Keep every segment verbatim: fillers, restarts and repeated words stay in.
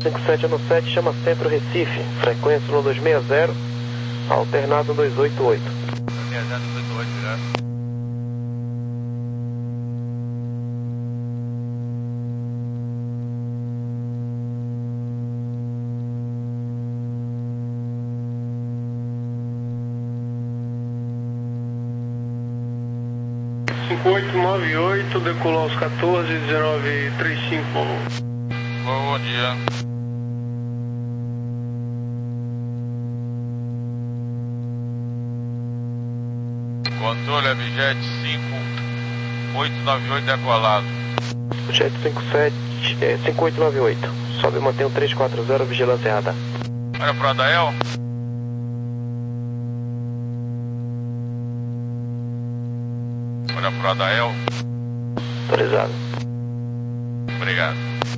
cinco sete no sete, chama Centro Recife, frequência um dois seis zero, alternado dois oito oito. seis zero dois oito oito, obrigado. cinco oito nove oito, decolou aos quatorze, dezenove trinta e cinco. Bom dia. Controle Abjet cinco oito nove oito decolado. Jet cinco sete, é, cinco oito nove oito, sobe e mantém o três quatro zero, vigilância errada. Olha pro Adael. Olha pro Adael. Autorizado. Obrigado.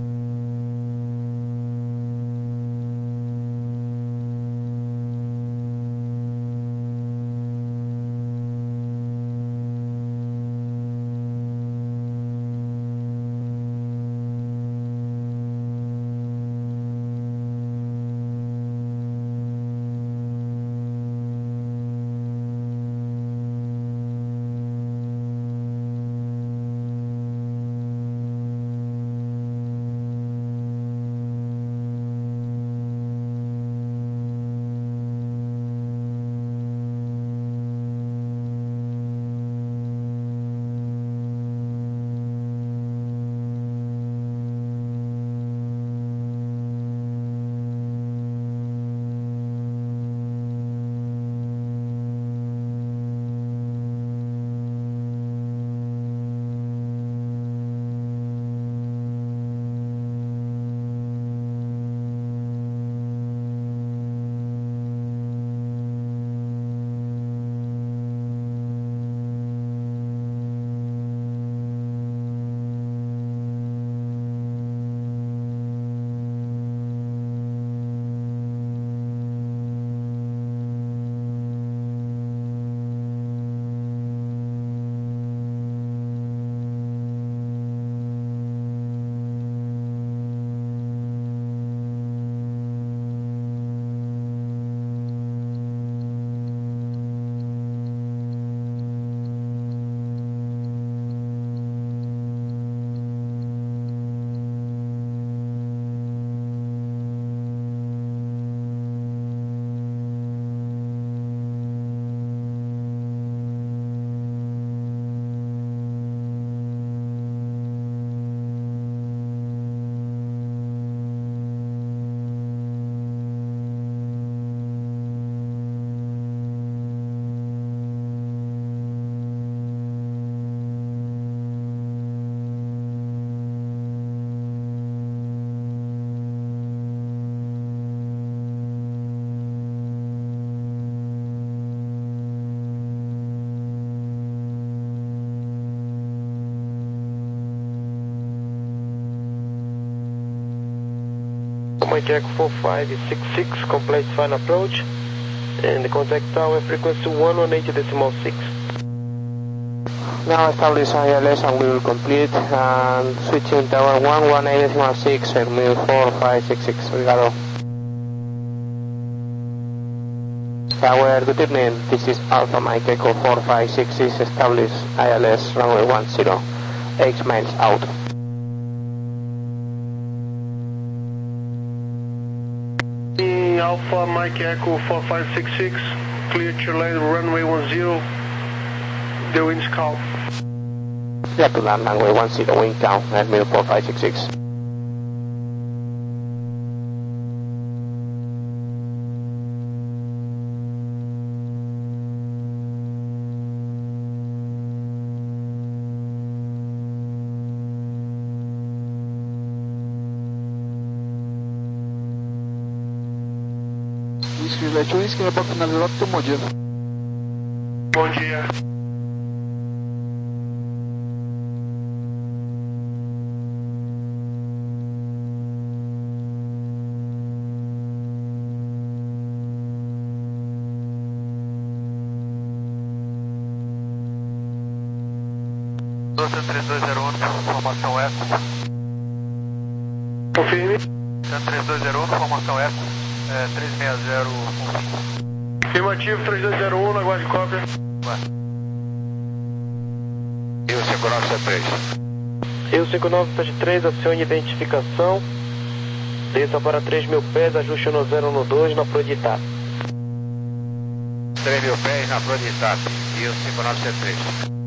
Mike Echo four five six six, complete final approach, and the contact tower frequency one one eight decimal six. Now establish I L S and we will complete, and switching tower one one eight decimal six, Airmail four five six six, obrigado. Tower, good evening, this is Alpha Mike Echo four five six six, establish I L S runway one zero, eight miles out. Alpha Mike Echo four five six six, clear to land runway one zero, the wind's calm. Clear to land runway one zero, wind calm, Airmail four five six six. Whisky Leite Whisky, para finalizar o teu bom dia. Bom dia. doze três dois zero um, formação S. Confirme. três dois zero um, formação Eco, é, três seis zero, confim. Afirmativo, três dois zero um, aguarde cópia. Ué. E o cinco nove sete três. Rio cinco nove sete três, acione identificação. Desça para três mil pés, ajuste no zero no dois na Pro de Itap. três mil pés na Pro de Itap. E o cinco nove sete três.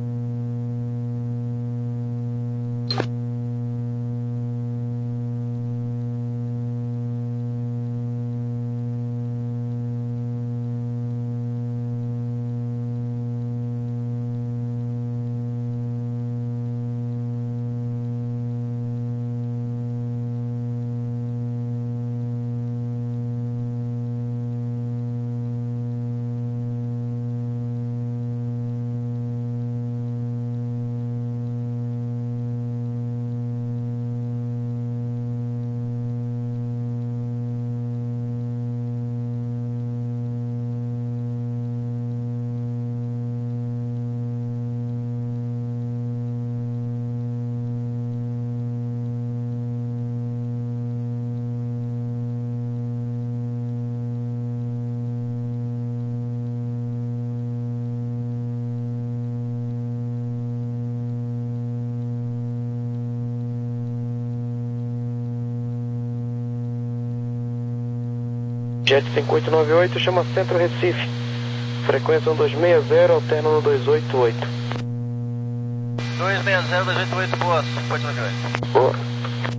Jet cinco oito nove oito, chama Centro Recife. Frequência um dois seis zero, alterna no dois oito oito. dois seis zero, dois oito oito, boa, cinco oito nove oito. Boa.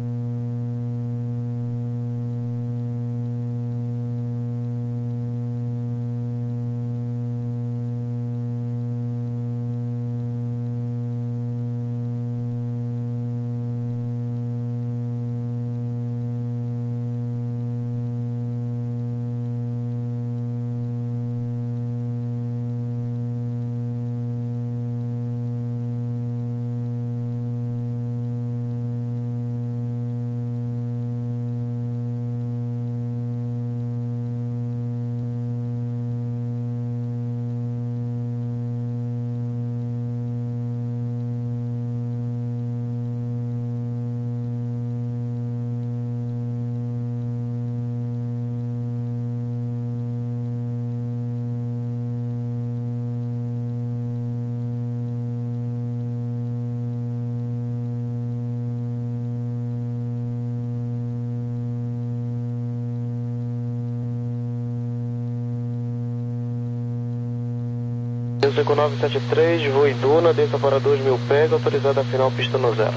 Rio cinco nove sete três, voo Iduna, desça para dois mil pés, autorizada a final pista no zero.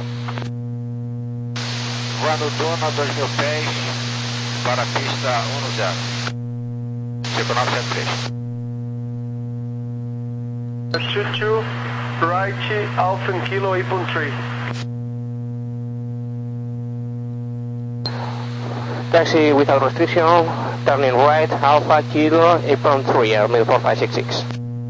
Voando Duna, dois mil pés, para a pista um no zero. cinco nove sete três. two two, right, Alpha and Kilo eight point three. Taxi without restriction, turning right, Alpha Kilo eight point three, Airmail four five six six.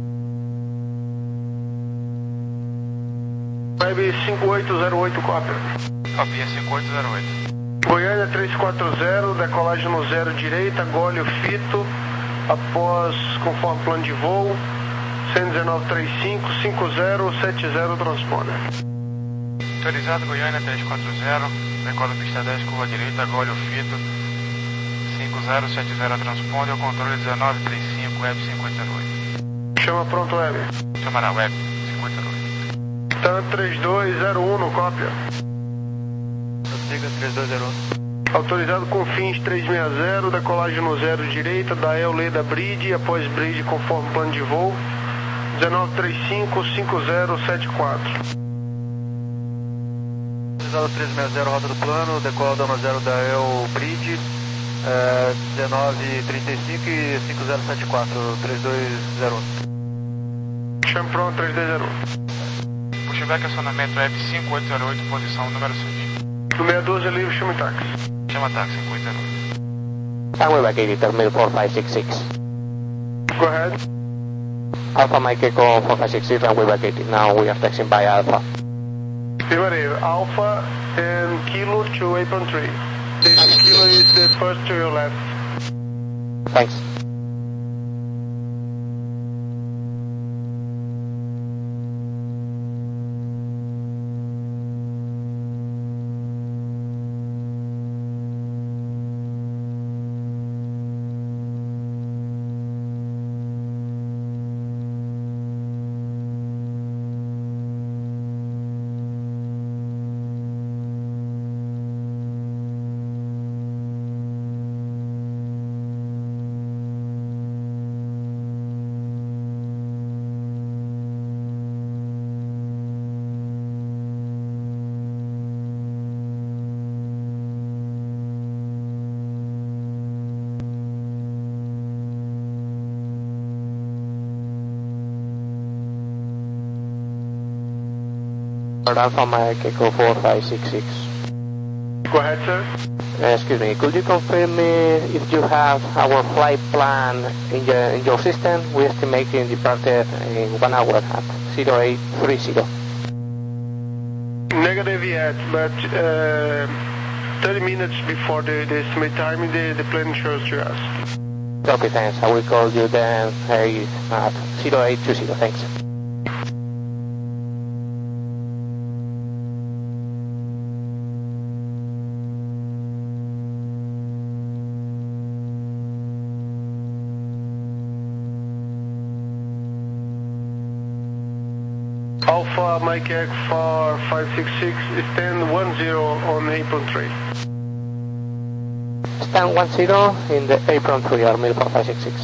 Web cinco oito zero oito, cópia. Copia cinco oito zero oito. Goiânia três quatro zero, decolagem no zero direita, gole o fito, após, conforme plano de voo, cento e dezenove trinta e cinco, cinco zero sete zero, transponder. Autorizado Goiânia três quatro zero, decola pista dez, curva direita, gole o fito, cinco zero sete zero, transponder, controle dezenove trinta e cinco, web cinco oito zero oito. Chama pronto, web. Chamará web cinco oito zero oito. TAM três dois zero um, cópia. Siga três dois zero um. Autorizado com fins trezentos e sessenta, decolagem no zero direita, da El Leda Bridge, após Bridge conforme plano de voo, dezenove trinta e cinco, cinco zero sete quatro. Autorizado trezentos e sessenta, rota do plano, decola dano zero da El Bridge, é, dezenove trinta e cinco e cinco zero sete quatro, três dois zero um. Chama pronto, três dois zero um. Pushback acionamento web cinco oito zero oito, posição número seguinte. Do seis um dois, livre, chama táxi. Chama táxi cinco oito zero oito. Runway vacated, Airmail four five six six. Go ahead. Alpha Mike Echo four five six six, runway vacated. Now we are taxiing by Alpha. Affirmative. Alpha and Kilo to eight point three. The Kilo is the first to your left. Thanks. Alpha Mike Echo four five six six. Go ahead, sir. Uh, excuse me, could you confirm me if you have our flight plan in your, in your system? We estimate in departure in one hour at zero eight three zero. Negative yet, but uh, thirty minutes before the, the estimate time, the, the plane shows to us. Okay, thanks. I will call you then at zero eight two zero. Thanks. Alpha Mike Echo four five six six, stand one zero on apron three. Stand one zero in the apron three, Armil four five six six.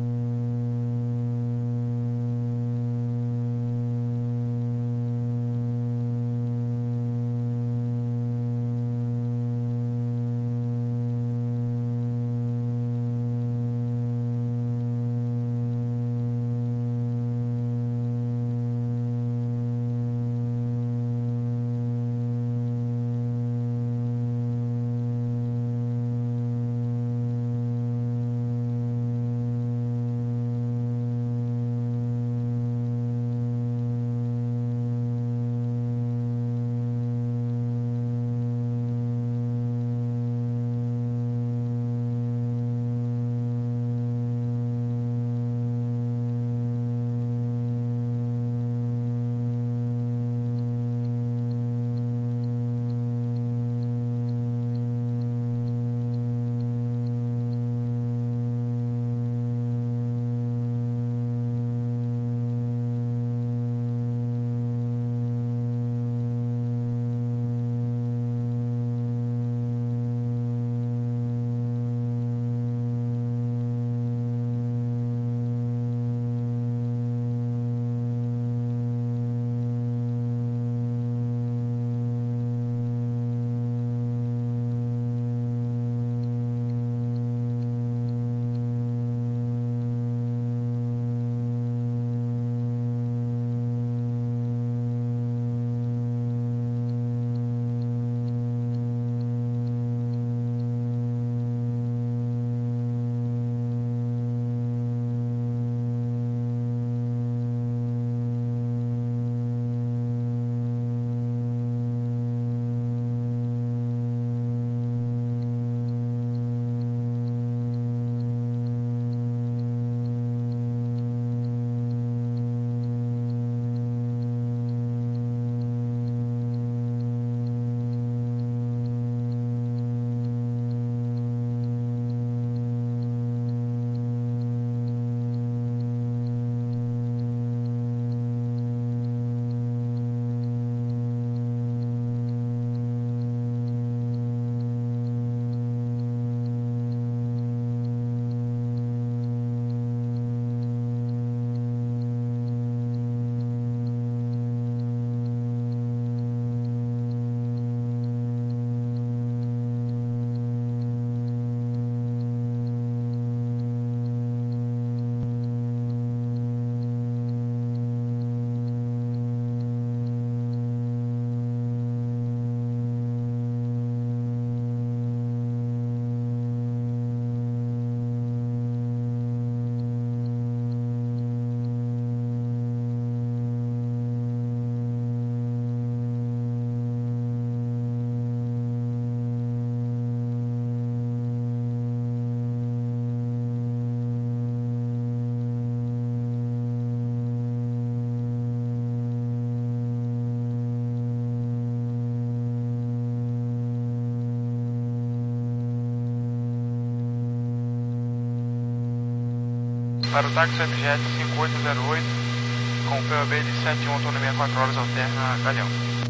Para o táxi Webjet cinco oito zero oito, com P O B de sete um, autonomia quatro horas alterna, Galeão.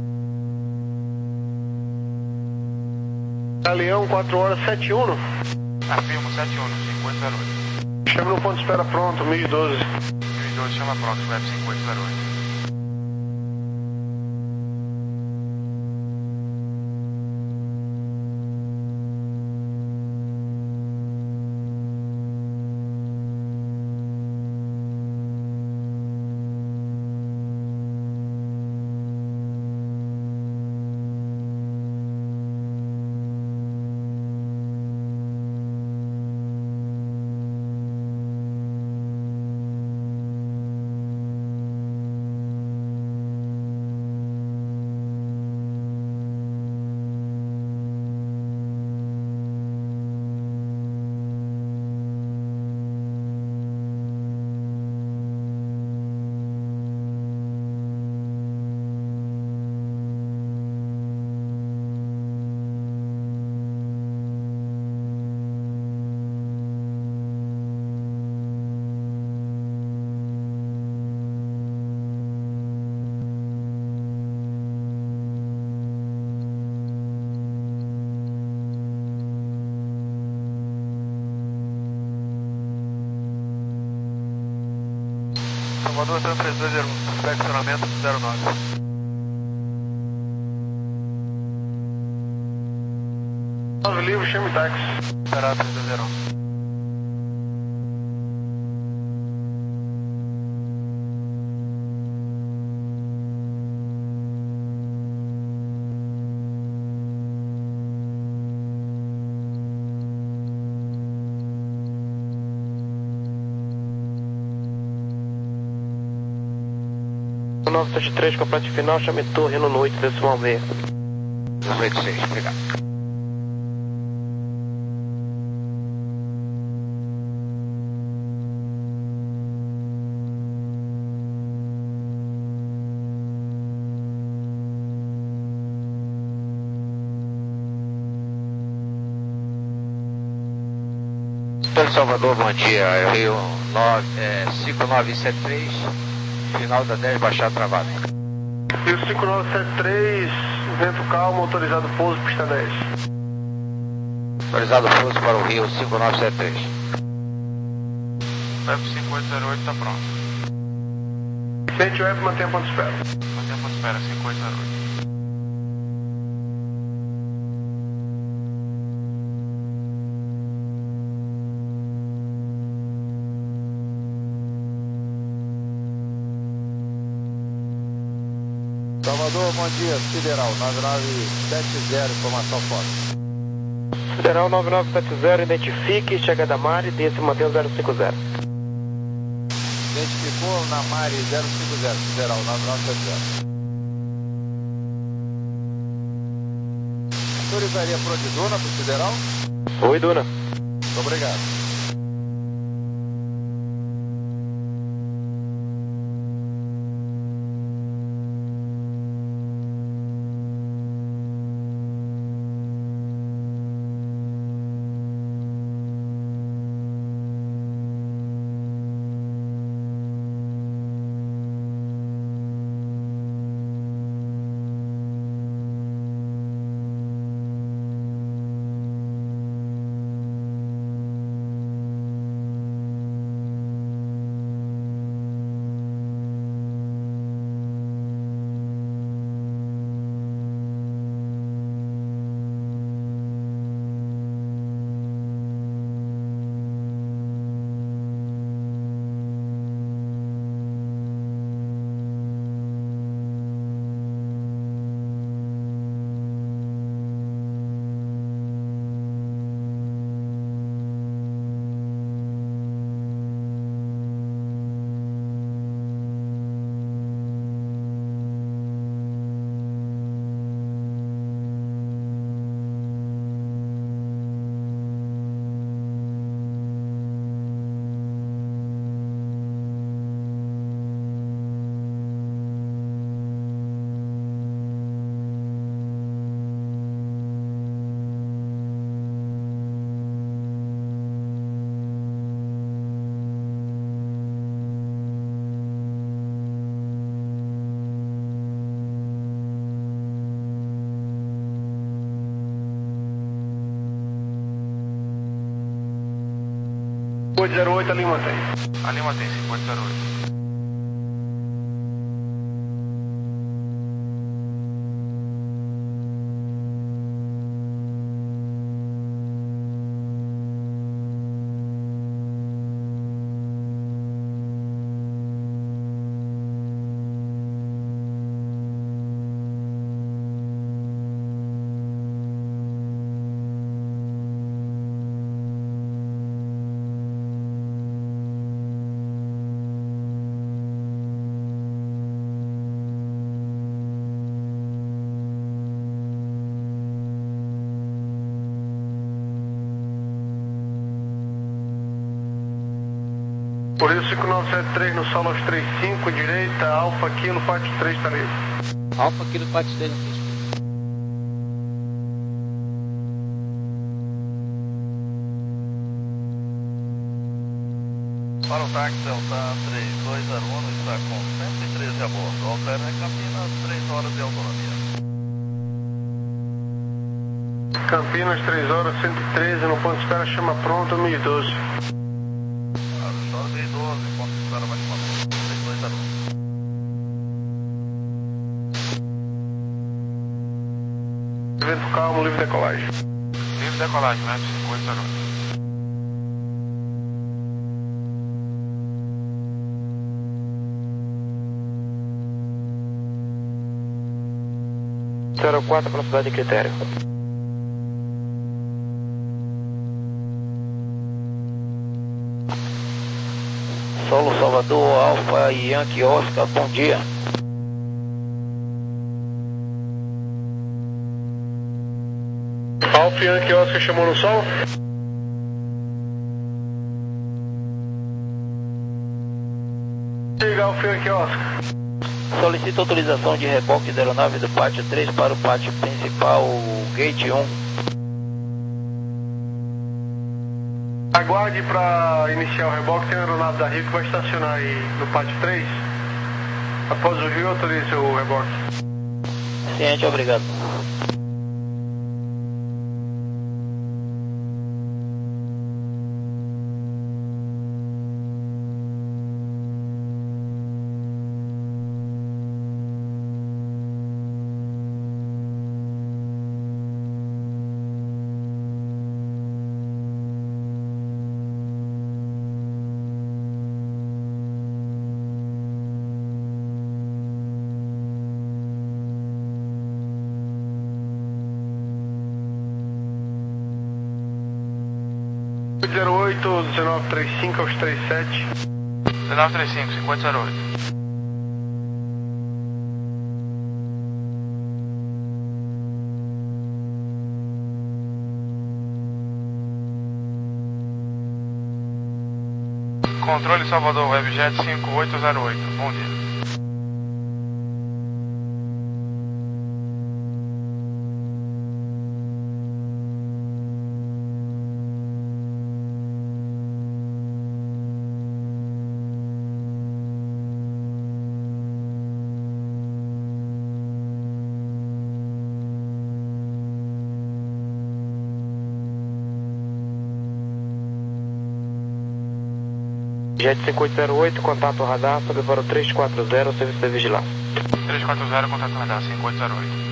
Galeão, quatro horas, sete um. Afirmo, sete um, cinco oito zero oito. Chama no ponto de espera pronto, mil e doze. mil e doze, chama pronto, Web cinco oito zero oito. Salvador, três três dois zero um, flexionamento zero nove. nove livre, chame táxi. Esperar três dois zero um. nove sete três, complete final, chame torre no oito, decimal meia. oito seis, obrigado. Pelo Salvador, bom dia, Rio cinco nove sete três. Final da dez, baixada travada. Rio cinco nove sete três, vento calmo, autorizado pouso, pista dez. Autorizado pouso para o Rio cinco nove sete três. Web cinco oito zero oito está pronto. Sente web, mantenha ponto de espera. Mantenha ponto de espera, cinco oito zero oito. Salvador, bom dia, Sideral nove nove sete zero, informação forte. Sideral nove nove sete zero, identifique, chega da Mari, desce e mantém o zero cinco zero. Identificou na Mari zero cinco zero, Sideral nove nove sete zero. Autorizaria pro de Duna pro Sideral? Oi, Duna. Muito obrigado. oito zero oito, ali mantém. Ali mantém, cinco oito zero oito. Por isso cinco nove sete três no solo aos trinta e cinco, direita, Alfa Kilo, Pátio três, tá livre. Alfa Kilo, Pátio três, não tem. Para o táxi Delta três dois zero um, está com cento e treze a bordo. Alterna em Campinas, três horas de autonomia. Campinas, três horas, cento e treze, no ponto de espera, chama pronta, mil e doze. Mil e doze, ponto de espera mais uma vez, três dois zero um. livre decolagem, Web cinco oito zero oito. zero quatro, velocidade de critério. Solo Salvador, Alfa Yankee Oscar, bom dia. Alfa Yankee Oscar chamou no sol? Siga Alfa Yankee Oscar. Solicito autorização de reboque da aeronave do pátio três para o pátio principal, gate um. Aguarde para iniciar o reboque, tem a aeronave da Rio que vai estacionar aí no pátio três. Após o Rio, autorize o reboque. Ciente, obrigado. zero oito, dezenove trinta e cinco aos trinta e sete. dezenove trinta e cinco, cinco oito zero oito. Controle Salvador, Webjet cinco oito zero oito, bom dia. Jet cinco oito zero oito, contato radar, sobe para o três quatro zero, serviço de vigilância. três quatro zero, contato radar, cinco oito zero oito.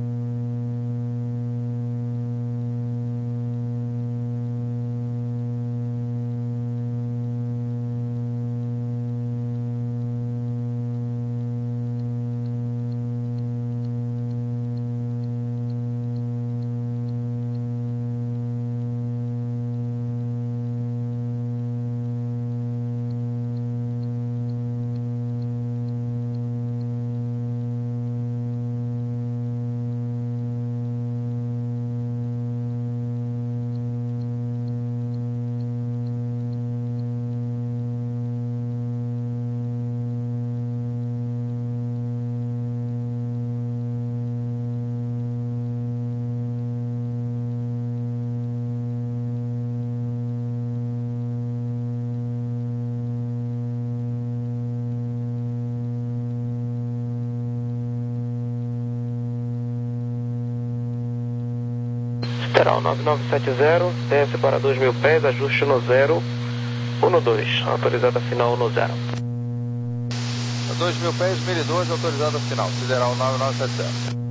Federal nove nove sete zero, desce para dois mil pés, ajuste no zero um dois, autorizada final no zero. dois mil pés, mil e dois, autorizada final, Sideral nove nove sete zero.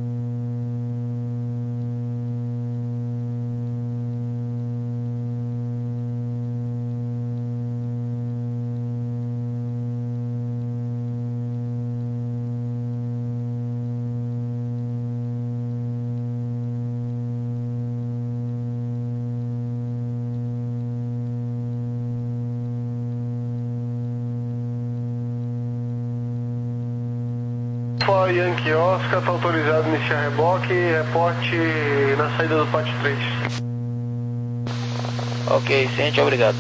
Alfa Yankee Oscar, está autorizado a iniciar reboque e reporte na saída do pátio três. Ok, ciente, obrigado.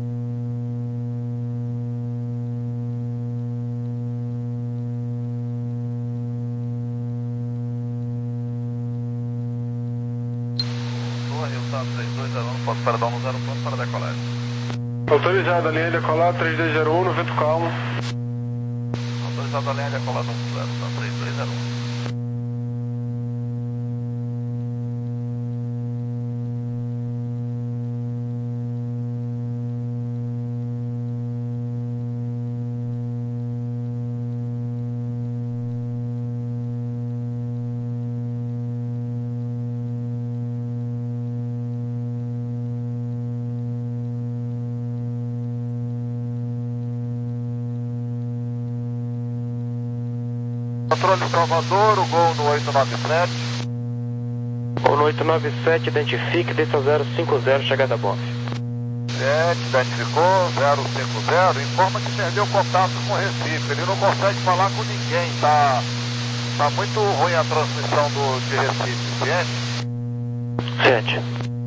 Torre Rio Santos três dois zero um, posso paradão no zero ponto para decolagem. Autorizado a linha de decolar três dois zero um, no vento calmo. Autorizado a linha de decolagem no zero, tá três dois zero um. Controle Salvador, o Gol no oito nove sete. Gol no oito nove sete, identifique, desça zero cinco zero, chegada a B O F. sete, identificou, zero cinco zero, informa que perdeu contato com o Recife, ele não consegue falar com ninguém, tá, tá muito ruim a transmissão do, de Recife, ciente? Sete.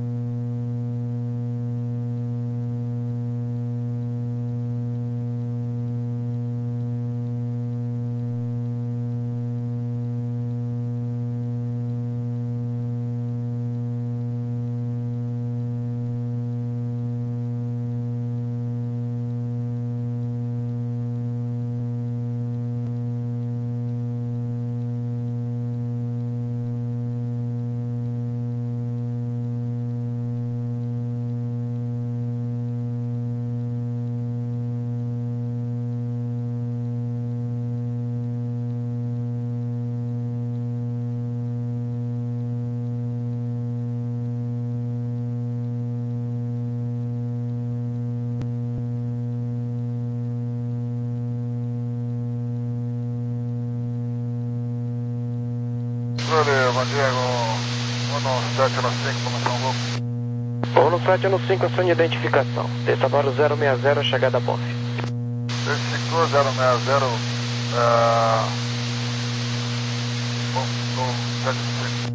Bom dia, um no sete no cinco, formação Gol. Gol no sete no cinco, ação de identificação. Desça para o zero seis zero, chegada a B O F. Identificou zero seis zero, uh, no sete no cinco.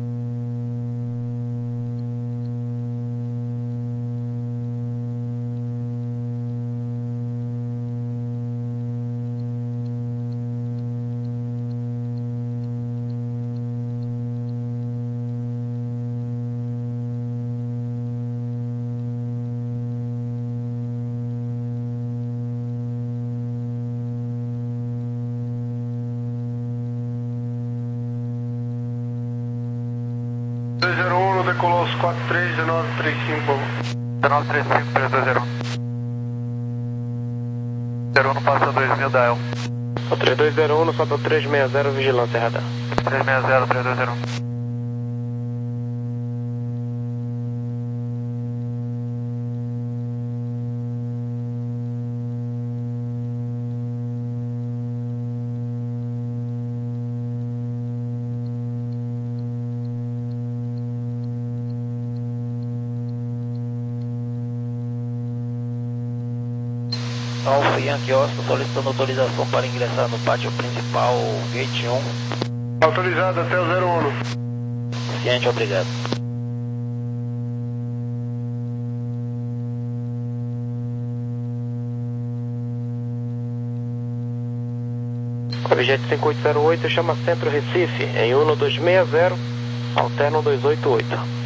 dois zero um, decolou os quatro três, dezenove trinta e cinco. dezenove trinta e cinco, três dois zero um. zero um não passa dois mil da E L. O três dois zero um, no sobe o três seis zero, vigilância radar. três seis zero, três dois zero um. Alfa Yankee Oscar solicitando autorização para ingressar no pátio principal Gate um. Autorizado até o zero um. Ciente, obrigado. Objeto cinco oito zero oito, chama Centro Recife, em um dois seis zero, alterno dois oito oito.